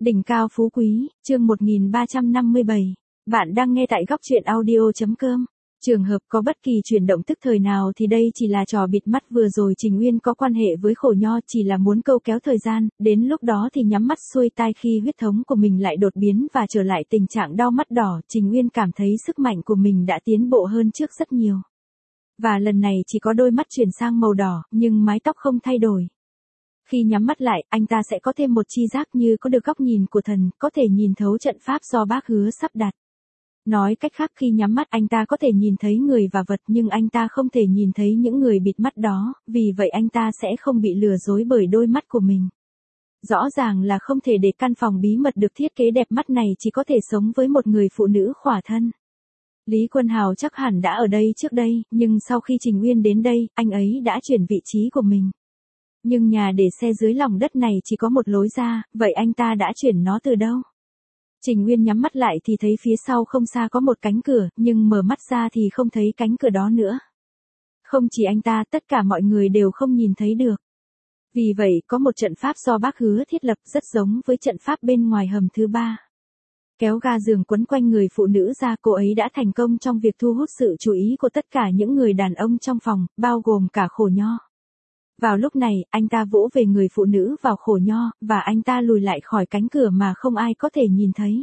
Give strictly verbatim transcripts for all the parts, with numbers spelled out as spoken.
Đỉnh cao phú quý, chương một nghìn ba trăm năm mươi bảy. Bạn đang nghe tại góc truyện audio.com. Trường hợp có bất kỳ chuyển động tức thời nào thì đây chỉ là trò bịt mắt vừa rồi Trình Uyên có quan hệ với Khổ Nho chỉ là muốn câu kéo thời gian, đến lúc đó thì nhắm mắt xuôi tai khi huyết thống của mình lại đột biến và trở lại tình trạng đau mắt đỏ. Trình Uyên cảm thấy sức mạnh của mình đã tiến bộ hơn trước rất nhiều. Và lần này chỉ có đôi mắt chuyển sang màu đỏ, nhưng mái tóc không thay đổi. Khi nhắm mắt lại, anh ta sẽ có thêm một chi giác như có được góc nhìn của thần, có thể nhìn thấu trận pháp do bác hứa sắp đặt. Nói cách khác khi nhắm mắt anh ta có thể nhìn thấy người và vật nhưng anh ta không thể nhìn thấy những người bịt mắt đó, vì vậy anh ta sẽ không bị lừa dối bởi đôi mắt của mình. Rõ ràng là không thể để căn phòng bí mật được thiết kế đẹp mắt này chỉ có thể sống với một người phụ nữ khỏa thân. Lý Quân Hào chắc hẳn đã ở đây trước đây, nhưng sau khi Trình Uyên đến đây, anh ấy đã chuyển vị trí của mình. Nhưng nhà để xe dưới lòng đất này chỉ có một lối ra, vậy anh ta đã chuyển nó từ đâu? Trình Uyên nhắm mắt lại thì thấy phía sau không xa có một cánh cửa, nhưng mở mắt ra thì không thấy cánh cửa đó nữa. Không chỉ anh ta, tất cả mọi người đều không nhìn thấy được. Vì vậy, có một trận pháp do bác hứa thiết lập rất giống với trận pháp bên ngoài hầm thứ ba. Kéo ga giường quấn quanh người phụ nữ ra, cô ấy đã thành công trong việc thu hút sự chú ý của tất cả những người đàn ông trong phòng, bao gồm cả Khổ Nho. Vào lúc này, anh ta vỗ về người phụ nữ vào Khổ Nho, và anh ta lùi lại khỏi cánh cửa mà không ai có thể nhìn thấy.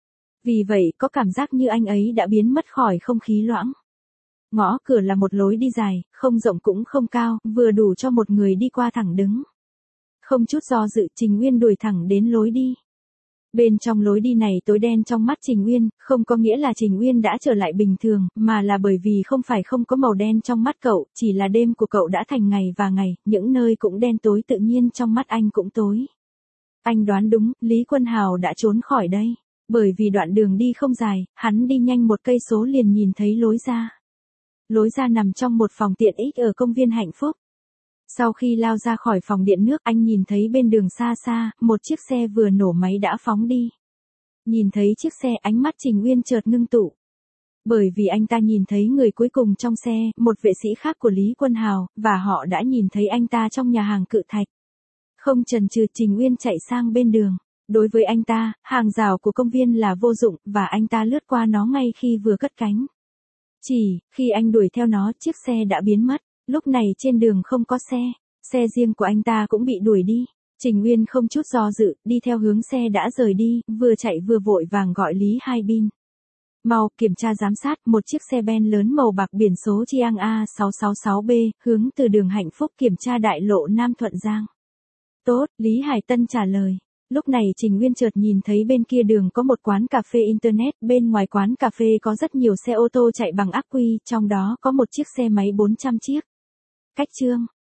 Vì vậy, có cảm giác như anh ấy đã biến mất khỏi không khí loãng. Ngõ cửa là một lối đi dài, không rộng cũng không cao, vừa đủ cho một người đi qua thẳng đứng. Không chút do dự, Trình Uyên đuổi thẳng đến lối đi. Bên trong lối đi này tối đen trong mắt Trình Uyên, không có nghĩa là Trình Uyên đã trở lại bình thường, mà là bởi vì không phải không có màu đen trong mắt cậu, chỉ là đêm của cậu đã thành ngày và ngày, những nơi cũng đen tối tự nhiên trong mắt anh cũng tối. Anh đoán đúng, Lý Quân Hào đã trốn khỏi đây. Bởi vì đoạn đường đi không dài, hắn đi nhanh một cây số liền nhìn thấy lối ra. Lối ra nằm trong một phòng tiện ích ở công viên Hạnh Phúc. Sau khi lao ra khỏi phòng điện nước, anh nhìn thấy bên đường xa xa, một chiếc xe vừa nổ máy đã phóng đi. Nhìn thấy chiếc xe, ánh mắt Trình Uyên chợt ngưng tụ. Bởi vì anh ta nhìn thấy người cuối cùng trong xe, một vệ sĩ khác của Lý Quân Hào, và họ đã nhìn thấy anh ta trong nhà hàng Cự Thạch. Không chần chừ, Trình Uyên chạy sang bên đường. Đối với anh ta, hàng rào của công viên là vô dụng, và anh ta lướt qua nó ngay khi vừa cất cánh. Chỉ, khi anh đuổi theo nó, chiếc xe đã biến mất. Lúc này trên đường không có xe, xe riêng của anh ta cũng bị đuổi đi. Trình Uyên không chút do dự, đi theo hướng xe đã rời đi, vừa chạy vừa vội vàng gọi Lý Hai Bin. Mau, kiểm tra giám sát, một chiếc xe ben lớn màu bạc biển số Chiang A sáu sáu sáu B, hướng từ đường Hạnh Phúc kiểm tra đại lộ Nam Thuận Giang. Tốt, Lý Hải Tân trả lời. Lúc này Trình Uyên chợt nhìn thấy bên kia đường có một quán cà phê Internet, bên ngoài quán cà phê có rất nhiều xe ô tô chạy bằng ắc quy, trong đó có một chiếc xe máy bốn trăm chiếc. Cách chương